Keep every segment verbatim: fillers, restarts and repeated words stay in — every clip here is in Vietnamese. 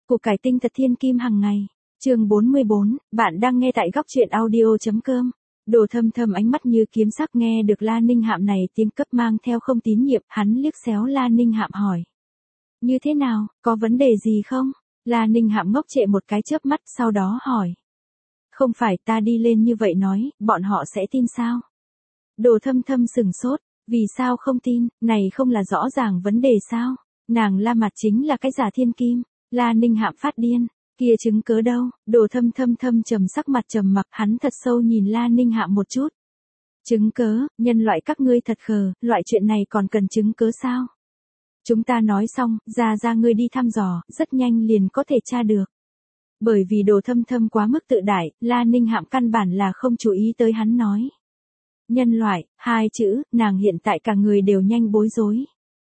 Củ cải tinh thật thiên kim hàng ngày. Chương bốn mươi bốn, bạn đang nghe tại góc truyện audio.com. Đồ Thâm Thâm ánh mắt như kiếm sắc nghe được La Ninh Hạm này tiếng cấp mang theo không tín nhiệm, hắn liếc xéo La Ninh Hạm hỏi. Như thế nào, có vấn đề gì không? La Ninh Hạm ngốc trệ một cái chớp mắt sau đó hỏi. Không phải ta đi lên như vậy nói, bọn họ sẽ tin sao? Đồ Thâm Thâm sừng sốt, vì sao không tin, này không là rõ ràng vấn đề sao? Nàng La Mặt chính là cái giả thiên kim. La Ninh Hạm phát điên, kia chứng cớ đâu? Đồ Thâm Thâm thâm trầm sắc mặt trầm mặc, hắn thật sâu nhìn La Ninh Hạm một chút. Chứng cớ, nhân loại các ngươi thật khờ, loại chuyện này còn cần chứng cớ sao? Chúng ta nói xong, ra ra ngươi đi thăm dò, rất nhanh liền có thể tra được. Bởi vì Đồ Thâm Thâm quá mức tự đại, La Ninh Hạm căn bản là không chú ý tới hắn nói. Nhân loại, hai chữ, nàng hiện tại cả người đều nhanh bối rối.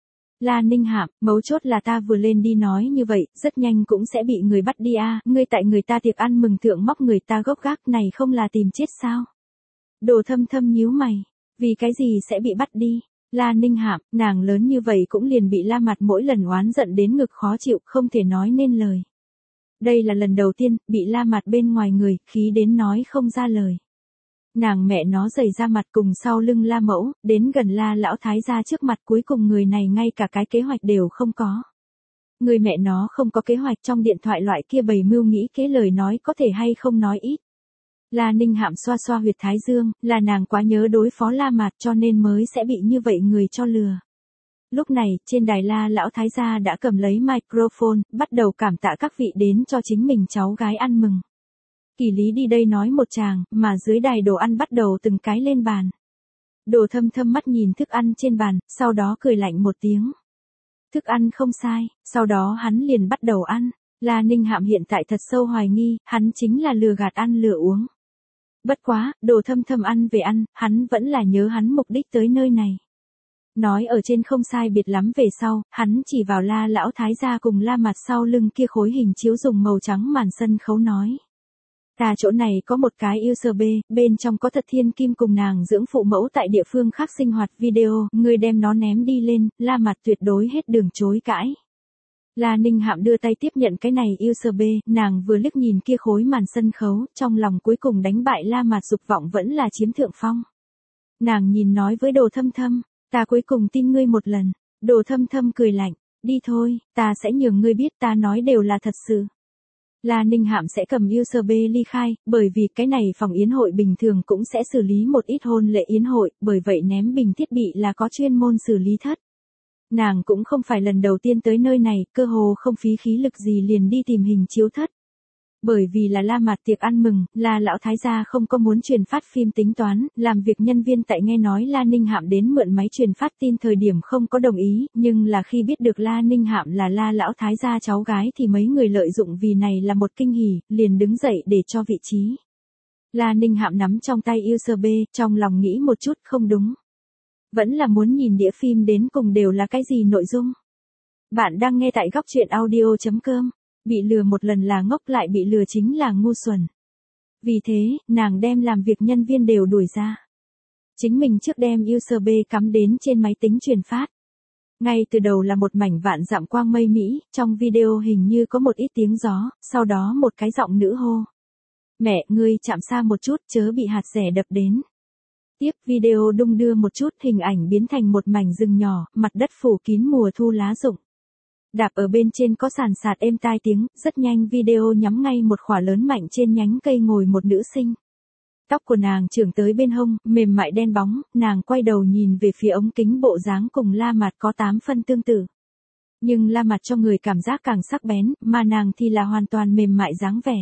La Ninh Hạm, mấu chốt là ta vừa lên đi nói như vậy, rất nhanh cũng sẽ bị người bắt đi a, à, ngươi tại người ta tiệc ăn mừng thượng móc người ta gốc gác này không là tìm chết sao? Đồ Thâm Thâm nhíu mày, vì cái gì sẽ bị bắt đi? La Ninh Hạm, nàng lớn như vậy cũng liền bị La Mặt mỗi lần oán giận đến ngực khó chịu, không thể nói nên lời. Đây là lần đầu tiên, bị La Mặt bên ngoài người, khí đến nói không ra lời. Nàng mẹ nó giày ra mặt cùng sau lưng La Mẫu, đến gần La Lão Thái gia trước mặt cuối cùng người này ngay cả cái kế hoạch đều không có. Người mẹ nó không có kế hoạch trong điện thoại loại kia bày mưu nghĩ kế lời nói có thể hay không nói ít. La Ninh Hạm xoa xoa huyệt thái dương, là nàng quá nhớ đối phó La Mạt cho nên mới sẽ bị như vậy người cho lừa. Lúc này, trên đài La Lão Thái gia đã cầm lấy microphone, bắt đầu cảm tạ các vị đến cho chính mình cháu gái ăn mừng. Kỳ lý đi đây nói một tràng, mà dưới đài đồ ăn bắt đầu từng cái lên bàn. Đồ Thâm Thâm mắt nhìn thức ăn trên bàn, sau đó cười lạnh một tiếng. Thức ăn không sai, sau đó hắn liền bắt đầu ăn. La Ninh Hạm hiện tại thật sâu hoài nghi, hắn chính là lừa gạt ăn lừa uống. Bất quá, Đồ Thâm Thâm ăn về ăn, hắn vẫn là nhớ hắn mục đích tới nơi này. Nói ở trên không sai biệt lắm về sau, hắn chỉ vào La Lão Thái gia cùng La Mặt sau lưng kia khối hình chiếu dùng màu trắng màn sân khấu nói. Ta chỗ này có một cái u ét bê, bên trong có thật thiên kim cùng nàng dưỡng phụ mẫu tại địa phương khác sinh hoạt video, ngươi đem nó ném đi lên, La Mặt tuyệt đối hết đường chối cãi. La Ninh Hạm đưa tay tiếp nhận cái này u ét bê, nàng vừa liếc nhìn kia khối màn sân khấu, trong lòng cuối cùng đánh bại La Mặt dục vọng vẫn là chiếm thượng phong. Nàng nhìn nói với Đồ Thâm Thâm, ta cuối cùng tin ngươi một lần. Đồ Thâm Thâm cười lạnh, đi thôi, ta sẽ nhường ngươi biết ta nói đều là thật sự. La Ninh Hạm sẽ cầm u ét bê ly khai, bởi vì cái này phòng yến hội bình thường cũng sẽ xử lý một ít hôn lễ yến hội, bởi vậy ném bình thiết bị là có chuyên môn xử lý thất. Nàng cũng không phải lần đầu tiên tới nơi này, cơ hồ không phí khí lực gì liền đi tìm hình chiếu thất. Bởi vì là La Mặt tiệc ăn mừng, La Lão Thái gia không có muốn truyền phát phim tính toán, làm việc nhân viên tại nghe nói La Ninh Hạm đến mượn máy truyền phát tin thời điểm không có đồng ý, nhưng là khi biết được La Ninh Hạm là La Lão Thái gia cháu gái thì mấy người lợi dụng vì này là một kinh hỉ, liền đứng dậy để cho vị trí. La Ninh Hạm nắm trong tay u ét bê, trong lòng nghĩ một chút không đúng. Vẫn là muốn nhìn đĩa phim đến cùng đều là cái gì nội dung. Bạn đang nghe tại góc truyện audio.com. Bị lừa một lần là ngốc, lại bị lừa chính là ngu xuẩn. Vì thế, nàng đem làm việc nhân viên đều đuổi ra. Chính mình trước đem u ét bê cắm đến trên máy tính truyền phát. Ngay từ đầu là một mảnh vạn dặm quang mây Mỹ, trong video hình như có một ít tiếng gió, sau đó một cái giọng nữ hô. Mẹ, ngươi chạm xa một chút, chớ bị hạt rẻ đập đến. Tiếp video đung đưa một chút, hình ảnh biến thành một mảnh rừng nhỏ, mặt đất phủ kín mùa thu lá rụng. Đạp ở bên trên có sàn sạt êm tai tiếng, rất nhanh video nhắm ngay một khỏa lớn mạnh trên nhánh cây ngồi một nữ sinh. Tóc của nàng trưởng tới bên hông, mềm mại đen bóng, nàng quay đầu nhìn về phía ống kính bộ dáng cùng La Mặt có tám phân tương tự. Nhưng La Mặt cho người cảm giác càng sắc bén, mà nàng thì là hoàn toàn mềm mại dáng vẻ.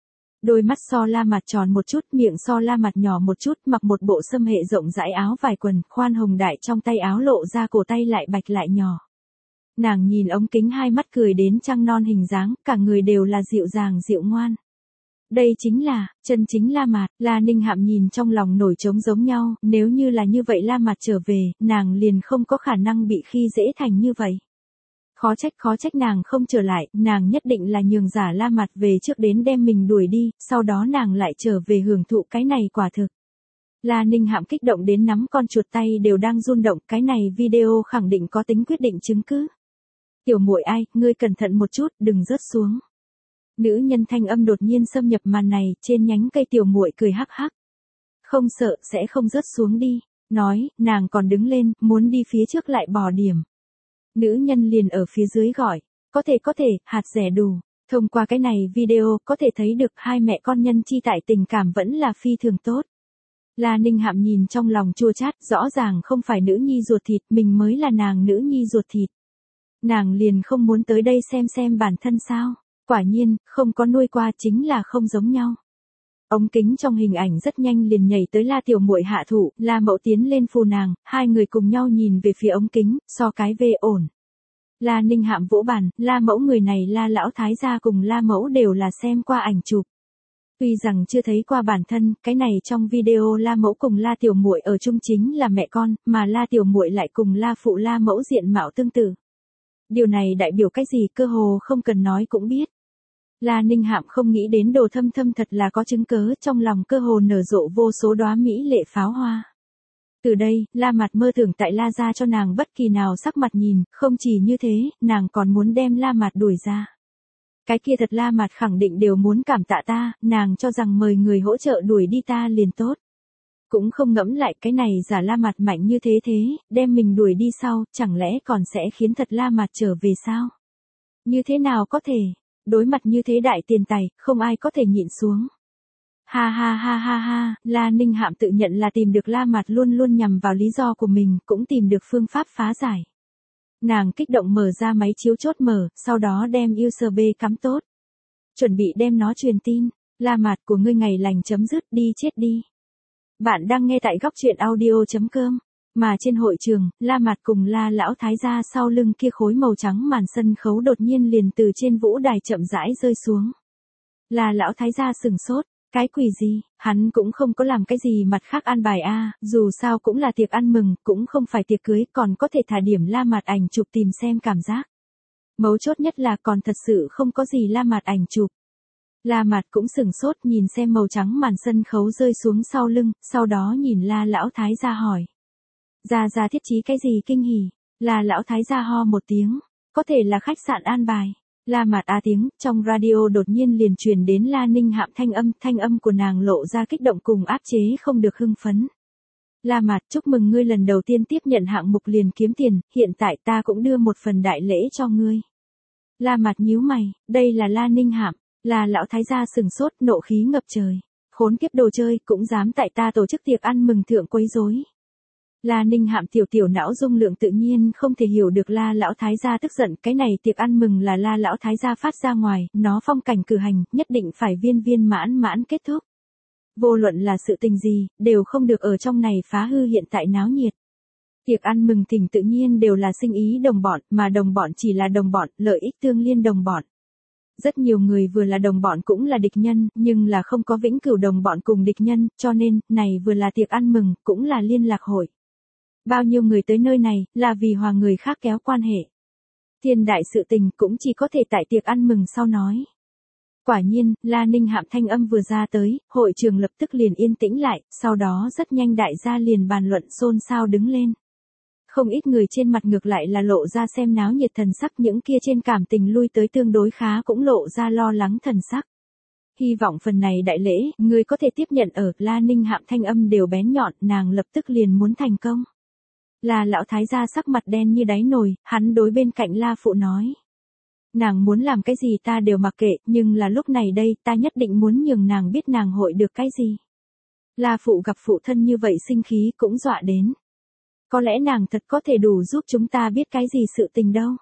Đôi mắt so La Mặt tròn một chút, miệng so La Mặt nhỏ một chút, mặc một bộ xâm hệ rộng rãi áo vải quần, khoan hồng đại trong tay áo lộ ra cổ tay lại bạch lại nhỏ. Nàng nhìn ống kính hai mắt cười đến trăng non hình dáng, cả người đều là dịu dàng dịu ngoan. Đây chính là, chân chính La Mạt, La Ninh Hạm nhìn trong lòng nổi trống giống nhau, nếu như là như vậy La Mạt trở về, nàng liền không có khả năng bị khi dễ thành như vậy. Khó trách khó trách nàng không trở lại, nàng nhất định là nhường giả La Mạt về trước đến đem mình đuổi đi, sau đó nàng lại trở về hưởng thụ cái này quả thực. La Ninh Hạm kích động đến nắm con chuột tay đều đang run động, cái này video khẳng định có tính quyết định chứng cứ. Tiểu muội ai, ngươi cẩn thận một chút, đừng rớt xuống. Nữ nhân thanh âm đột nhiên xâm nhập màn này, trên nhánh cây tiểu muội cười hắc hắc. Không sợ sẽ không rớt xuống đi, nói, nàng còn đứng lên, muốn đi phía trước lại bỏ điểm. Nữ nhân liền ở phía dưới gọi, có thể có thể, hạt rẻ đủ. Thông qua cái này video có thể thấy được hai mẹ con nhân chi tại tình cảm vẫn là phi thường tốt. La Ninh Hạm nhìn trong lòng chua chát, rõ ràng không phải nữ nhi ruột thịt, mình mới là nàng nữ nhi ruột thịt. Nàng liền không muốn tới đây xem xem bản thân sao, quả nhiên, không có nuôi qua chính là không giống nhau. Ống kính trong hình ảnh rất nhanh liền nhảy tới La tiểu muội hạ thủ, La Mẫu tiến lên phù nàng, hai người cùng nhau nhìn về phía ống kính, so cái về ổn. La Ninh Hạm vỗ bàn, La Mẫu người này La lão thái gia cùng La Mẫu đều là xem qua ảnh chụp. Tuy rằng chưa thấy qua bản thân, cái này trong video La Mẫu cùng La tiểu muội ở chung chính là mẹ con, mà La tiểu muội lại cùng La phụ La Mẫu diện mạo tương tự. Điều này đại biểu cái gì cơ hồ không cần nói cũng biết. La Ninh Hạm không nghĩ đến Đồ Thâm Thâm thật là có chứng cớ, trong lòng cơ hồ nở rộ vô số đóa mỹ lệ pháo hoa. Từ đây, La Mạt mơ tưởng tại La gia cho nàng bất kỳ nào sắc mặt nhìn, không chỉ như thế, nàng còn muốn đem La Mạt đuổi ra. Cái kia thật La Mạt khẳng định đều muốn cảm tạ ta, nàng cho rằng mời người hỗ trợ đuổi đi ta liền tốt. Cũng không ngẫm lại cái này giả La Mạt mạnh như thế thế, đem mình đuổi đi sau, chẳng lẽ còn sẽ khiến thật La Mạt trở về sao? Như thế nào có thể? Đối mặt như thế đại tiền tài, không ai có thể nhịn xuống. Ha ha ha ha ha, La Ninh Hạm tự nhận là tìm được La Mạt luôn luôn nhằm vào lý do của mình, cũng tìm được phương pháp phá giải. Nàng kích động mở ra máy chiếu chốt mở, sau đó đem u ét bê cắm tốt. Chuẩn bị đem nó truyền tin, La Mạt của ngươi ngày lành chấm dứt, đi chết đi. Bạn đang nghe tại góc truyện audio chấm com. Mà trên hội trường, La Mạt cùng La lão thái gia sau lưng kia khối màu trắng màn sân khấu đột nhiên liền từ trên vũ đài chậm rãi rơi xuống. La lão thái gia sừng sốt, cái quỷ gì, hắn cũng không có làm cái gì mặt khác an bài a, dù sao cũng là tiệc ăn mừng, cũng không phải tiệc cưới, còn có thể thả điểm La Mạt ảnh chụp tìm xem cảm giác. Mấu chốt nhất là còn thật sự không có gì La Mạt ảnh chụp. La Mạt cũng sừng sốt nhìn xem màu trắng màn sân khấu rơi xuống sau lưng, sau đó nhìn La lão thái gia hỏi. Gia Gia thiết trí cái gì kinh hỉ? La lão thái gia ho một tiếng, có thể là khách sạn an bài. La Mạt a tiếng, trong radio đột nhiên liền truyền đến La Ninh Hạm thanh âm, thanh âm của nàng lộ ra kích động cùng áp chế không được hưng phấn. La Mạt, chúc mừng ngươi lần đầu tiên tiếp nhận hạng mục liền kiếm tiền, hiện tại ta cũng đưa một phần đại lễ cho ngươi. La Mạt nhíu mày, đây là La Ninh Hạm. La lão thái gia sừng sốt, nộ khí ngập trời. Khốn kiếp đồ chơi, cũng dám tại ta tổ chức tiệc ăn mừng thượng quấy rối. La Ninh Hạm tiểu tiểu não dung lượng tự nhiên không thể hiểu được La lão thái gia tức giận, cái này tiệc ăn mừng là La lão thái gia phát ra ngoài, nó phong cảnh cử hành, nhất định phải viên viên mãn mãn kết thúc. Vô luận là sự tình gì, đều không được ở trong này phá hư hiện tại náo nhiệt. Tiệc ăn mừng thỉnh tự nhiên đều là sinh ý đồng bọn, mà đồng bọn chỉ là đồng bọn, lợi ích tương liên đồng bọn. Rất nhiều người vừa là đồng bọn cũng là địch nhân, nhưng là không có vĩnh cửu đồng bọn cùng địch nhân, cho nên, này vừa là tiệc ăn mừng, cũng là liên lạc hội. Bao nhiêu người tới nơi này, là vì hòa người khác kéo quan hệ. Thiên đại sự tình cũng chỉ có thể tại tiệc ăn mừng sau nói. Quả nhiên, La Ninh Hạm thanh âm vừa ra tới, hội trường lập tức liền yên tĩnh lại, sau đó rất nhanh đại gia liền bàn luận xôn xao đứng lên. Không ít người trên mặt ngược lại là lộ ra xem náo nhiệt thần sắc, những kia trên cảm tình lui tới tương đối khá cũng lộ ra lo lắng thần sắc. Hy vọng phần này đại lễ, người có thể tiếp nhận ở, La Ninh Hạm thanh âm đều bén nhọn, nàng lập tức liền muốn thành công. La lão thái gia sắc mặt đen như đáy nồi, hắn đối bên cạnh La phụ nói. Nàng muốn làm cái gì ta đều mặc kệ, nhưng là lúc này đây, ta nhất định muốn nhường nàng biết nàng hội được cái gì. La phụ gặp phụ thân như vậy sinh khí cũng dọa đến. Có lẽ nàng thật có thể đủ giúp chúng ta biết cái gì sự tình đâu.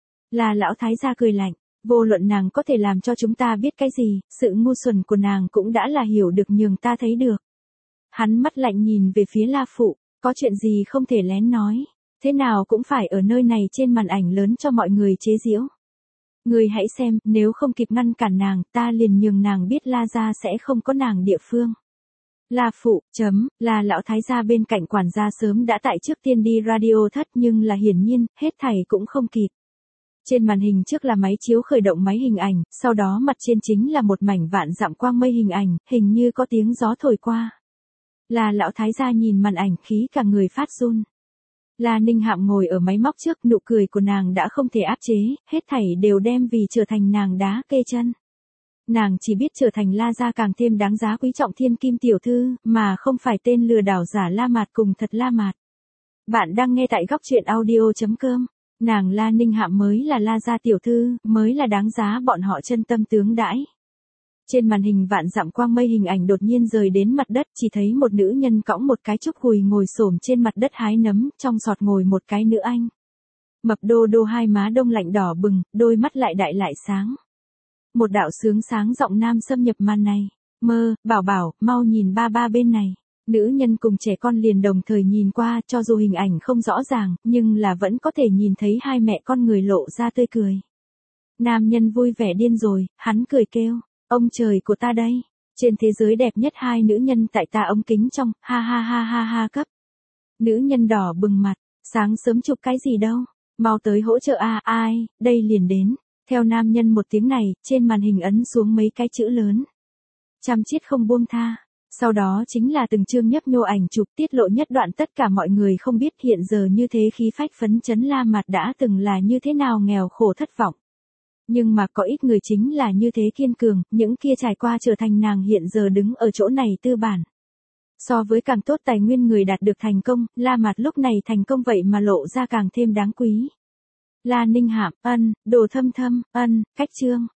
La lão thái gia cười lạnh, vô luận nàng có thể làm cho chúng ta biết cái gì, sự ngu xuẩn của nàng cũng đã là hiểu được nhường ta thấy được. Hắn mắt lạnh nhìn về phía La phụ, có chuyện gì không thể lén nói, thế nào cũng phải ở nơi này trên màn ảnh lớn cho mọi người chế giễu. Người hãy xem, nếu không kịp ngăn cản nàng, ta liền nhường nàng biết La gia sẽ không có nàng địa phương. La phụ, chấm, là lão thái gia bên cạnh quản gia sớm đã tại trước tiên đi radio thất, nhưng là hiển nhiên, hết thảy cũng không kịp. Trên màn hình trước là máy chiếu khởi động máy hình ảnh, sau đó mặt trên chính là một mảnh vạn dặm quang mây hình ảnh, hình như có tiếng gió thổi qua. Là lão thái gia nhìn màn ảnh khí cả người phát run. La Ninh Hạm ngồi ở máy móc trước, nụ cười của nàng đã không thể áp chế, hết thảy đều đem vì trở thành nàng đá kê chân. Nàng chỉ biết trở thành La gia càng thêm đáng giá quý trọng thiên kim tiểu thư, mà không phải tên lừa đảo giả La Mạt cùng thật La Mạt. Bạn đang nghe tại góc truyện audio.com. Nàng La Ninh Hạm mới là La gia tiểu thư, mới là đáng giá bọn họ chân tâm tướng đãi. Trên màn hình vạn dặm quang mây hình ảnh đột nhiên rời đến mặt đất, chỉ thấy một nữ nhân cõng một cái trúc gùi ngồi xổm trên mặt đất hái nấm, trong sọt ngồi một cái nữ anh. Mập đô đô hai má đông lạnh đỏ bừng, đôi mắt lại đại lại sáng. Một đạo sướng sáng giọng nam xâm nhập màn này. Mơ, bảo bảo, mau nhìn ba ba bên này. Nữ nhân cùng trẻ con liền đồng thời nhìn qua, cho dù hình ảnh không rõ ràng, nhưng là vẫn có thể nhìn thấy hai mẹ con người lộ ra tươi cười. Nam nhân vui vẻ điên rồi, hắn cười kêu, ông trời của ta đây. Trên thế giới đẹp nhất hai nữ nhân tại ta ống kính trong, ha ha ha ha ha cấp. Nữ nhân đỏ bừng mặt, sáng sớm chụp cái gì đâu, mau tới hỗ trợ a, à, ai, đây liền đến. Theo nam nhân một tiếng này, trên màn hình ấn xuống mấy cái chữ lớn. Chăm chiết không buông tha. Sau đó chính là từng chương nhấp nhô ảnh chụp tiết lộ nhất đoạn tất cả mọi người không biết hiện giờ như thế khí phách phấn chấn La Mạt đã từng là như thế nào nghèo khổ thất vọng. Nhưng mà có ít người chính là như thế kiên cường, những kia trải qua trở thành nàng hiện giờ đứng ở chỗ này tư bản. So với càng tốt tài nguyên người đạt được thành công, La Mạt lúc này thành công vậy mà lộ ra càng thêm đáng quý. La Ninh Hạm, ân, đồ thâm thâm, ân, cách chương.